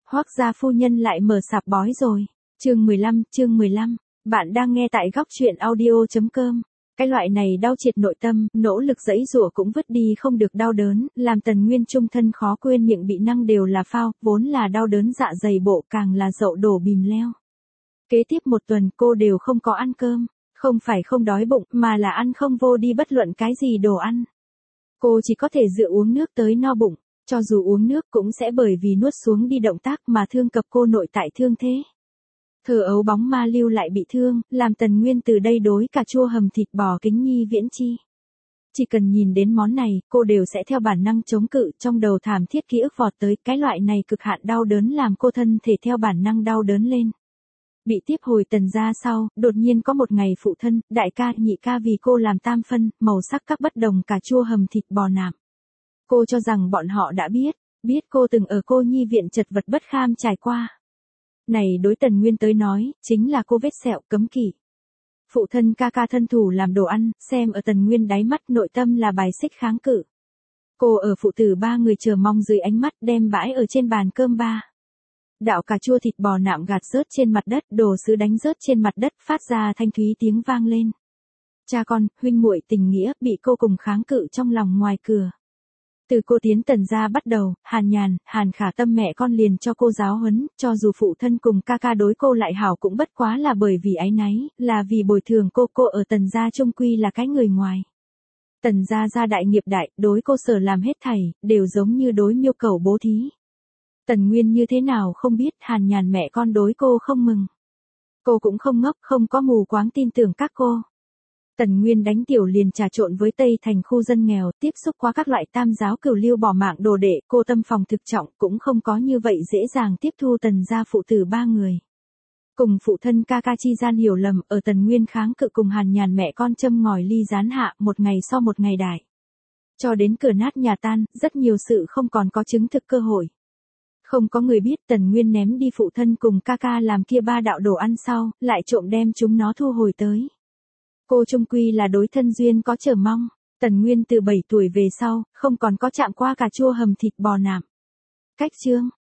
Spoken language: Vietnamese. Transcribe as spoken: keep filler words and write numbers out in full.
Hoắc gia phu nhân lại mở sạp bói rồi. Chương mười lăm, chương mười lăm. Bạn đang nghe tại góc truyện audio chấm com. Cái loại này đau triệt nội tâm, nỗ lực giãy giụa cũng vứt đi không được đau đớn, làm Tần Nguyên trung thân khó quên miệng bị năng đều là phao, vốn là đau đớn dạ dày bộ càng là dậu đổ bìm leo. Kế tiếp một tuần cô đều không có ăn cơm, không phải không đói bụng mà là ăn không vô đi bất luận cái gì đồ ăn. Cô chỉ có thể dựa uống nước tới no bụng, cho dù uống nước cũng sẽ bởi vì nuốt xuống đi động tác mà thương cập cô nội tại thương thế. Thờ ấu bóng ma lưu lại bị thương, làm Tần Nguyên từ đây đối cà chua hầm thịt bò kính nhi viễn chi. Chỉ cần nhìn đến món này, cô đều sẽ theo bản năng chống cự, trong đầu thảm thiết ký ức vọt tới, cái loại này cực hạn đau đớn làm cô thân thể theo bản năng đau đớn lên. Bị tiếp hồi Tần gia sau, đột nhiên có một ngày phụ thân, đại ca, nhị ca vì cô làm tam phân, màu sắc các bất đồng cà chua hầm thịt bò nạm. Cô cho rằng bọn họ đã biết, biết cô từng ở cô nhi viện chật vật bất kham trải qua. Này đối Tần Nguyên tới nói, chính là cô vết sẹo cấm kỵ. Phụ thân ca ca thân thủ làm đồ ăn, xem ở Tần Nguyên đáy mắt nội tâm là bài xích kháng cự. Cô ở phụ tử ba người chờ mong dưới ánh mắt đem bãi ở trên bàn cơm ba. Đạo cà chua thịt bò nạm gạt rớt trên mặt đất, đồ sứ đánh rớt trên mặt đất, phát ra thanh thúy tiếng vang lên. Cha con, huynh muội tình nghĩa bị cô cùng kháng cự trong lòng ngoài cửa. Từ cô tiến Tần gia bắt đầu, Hàn Nhàn, Hàn Khả Tâm mẹ con liền cho cô giáo huấn, cho dù phụ thân cùng ca ca đối cô lại hảo cũng bất quá là bởi vì áy náy, là vì bồi thường cô, cô ở Tần gia chung quy là cái người ngoài. Tần gia gia đại nghiệp đại, đối cô sở làm hết thảy, đều giống như đối miêu cầu bố thí. Tần Nguyên như thế nào không biết, Hàn Nhàn mẹ con đối cô không mừng. Cô cũng không ngốc, không có mù quáng tin tưởng các cô. Tần Nguyên đánh tiểu liền trà trộn với Tây thành khu dân nghèo, tiếp xúc qua các loại tam giáo cửu lưu bỏ mạng đồ đệ, cô tâm phòng thực trọng, cũng không có như vậy dễ dàng tiếp thu Tần gia phụ tử ba người. Cùng phụ thân ca ca chi gian hiểu lầm, ở Tần Nguyên kháng cự cùng Hàn Nhàn mẹ con châm ngòi ly gián hạ, một ngày sau một ngày đại. Cho đến cửa nát nhà tan, rất nhiều sự không còn có chứng thực cơ hội. Không có người biết Tần Nguyên ném đi phụ thân cùng ca ca làm kia ba đạo đồ ăn sau, lại trộm đem chúng nó thu hồi tới. Cô trung quy là đối thân duyên có chờ mong. Tần Nguyên từ bảy tuổi về sau, không còn có chạm qua cà chua hầm thịt bò nạm. Cách chương,